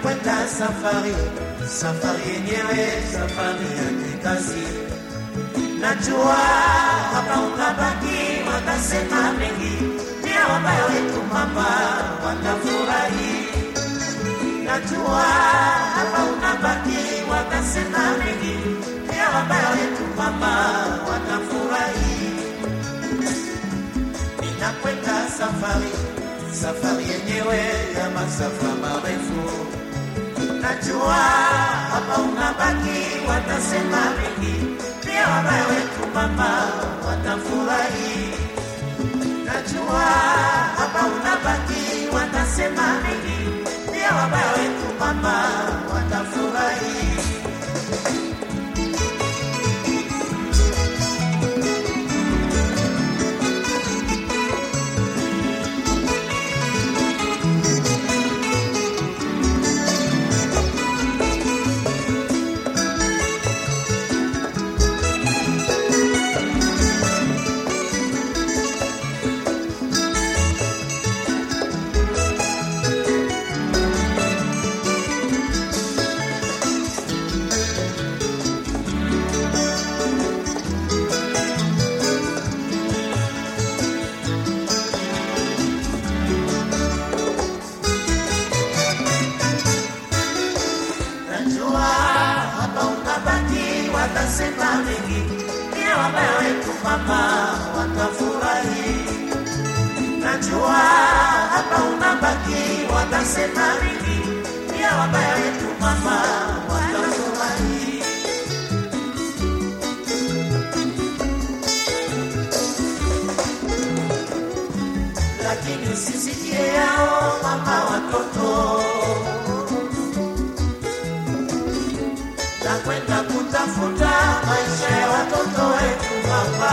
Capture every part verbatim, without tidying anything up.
ninakwenda safari, safari yenyewe safari ya kikazi. Najua hapa unabaki watasema mengi, pia wabaya wetu mama watafurahi. Najua hapa unabaki watasema mengi, pia wabaya wetu mama watafurahi. Ninakwenda safari, safari yenyewe ya masafa marefu. Najua hapa unabaki watasema mengi, pia wabaya wetu mama watafurahi. Najua hapa unabaki watasema mengi, pia wabaya wetu mama watafurahi. Watasema mengi, pia wabaya wetu mama watafurahi. Najua hapa unabaki watasema mengi, pia wabaya wetu mama watafurahi. Lakini usisikie yao mama watoto, nakwenda kutafuta maisha ya watoto wetu mama.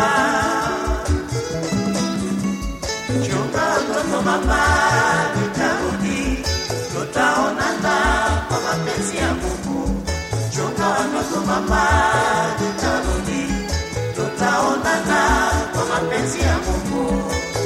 Chunga watoto mama, nitarudi, tutaonana kwa mapenzi ya Mungu. Chunga watoto mama, nitarudi, tutaonana kwa mapenzi ya Mungu.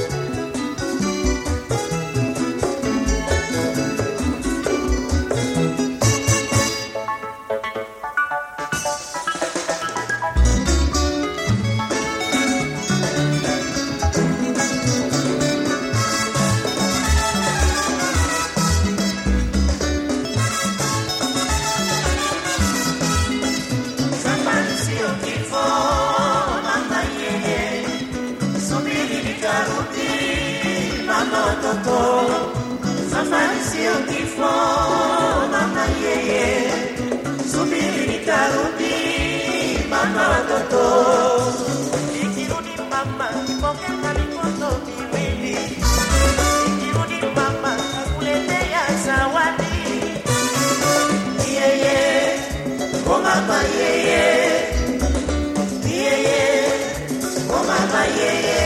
Safari sio kifo mama yeye, subiri nitarudi mama watoto. Nikirudi mama nipokea na mikono miwili, nikirudi mama nakuletea zawadi. Yeye, oh mama yeye, yeye, oh mama yeye.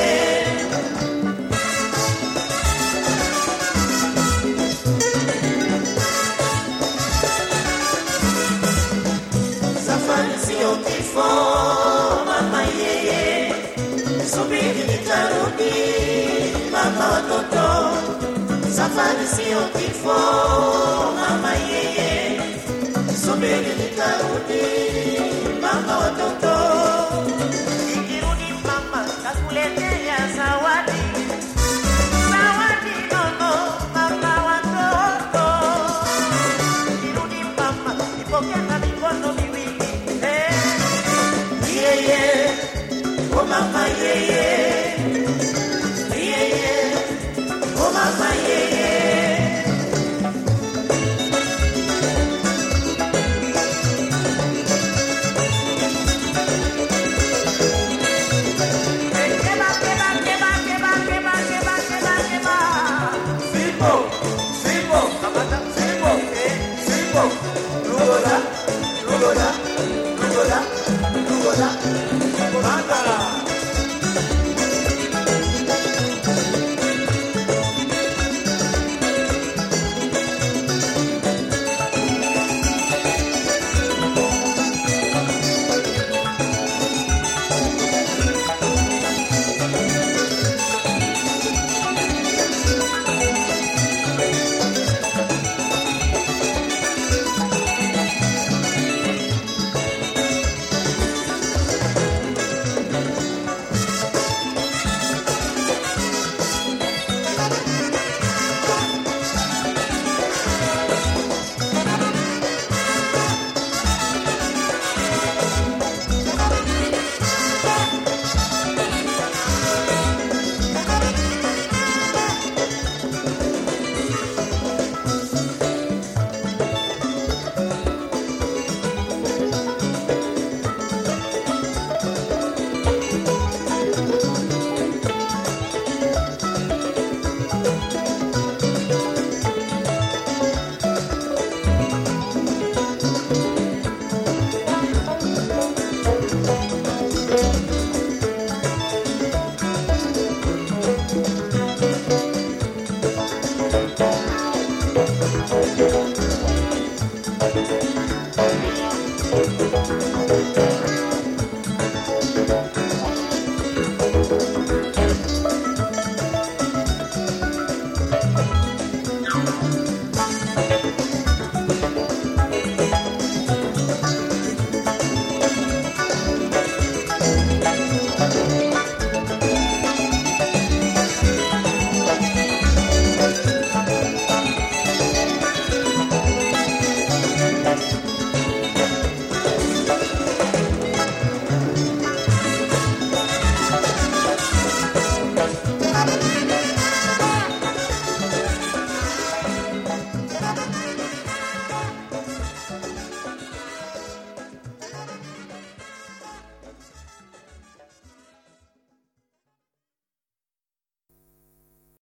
Sio kifo mama yeye, subiri nitarudi mama watoto. Safari sio kifo mama yeye, subiri nitarudi mama watoto. Nikirudi mama nakuletea zawadi, zawadi nono mama watoto. Nikirudi mama nipokea na mikono miwili. Yeye, oh mama yeye, yeye, oh mama yeye. Thank you.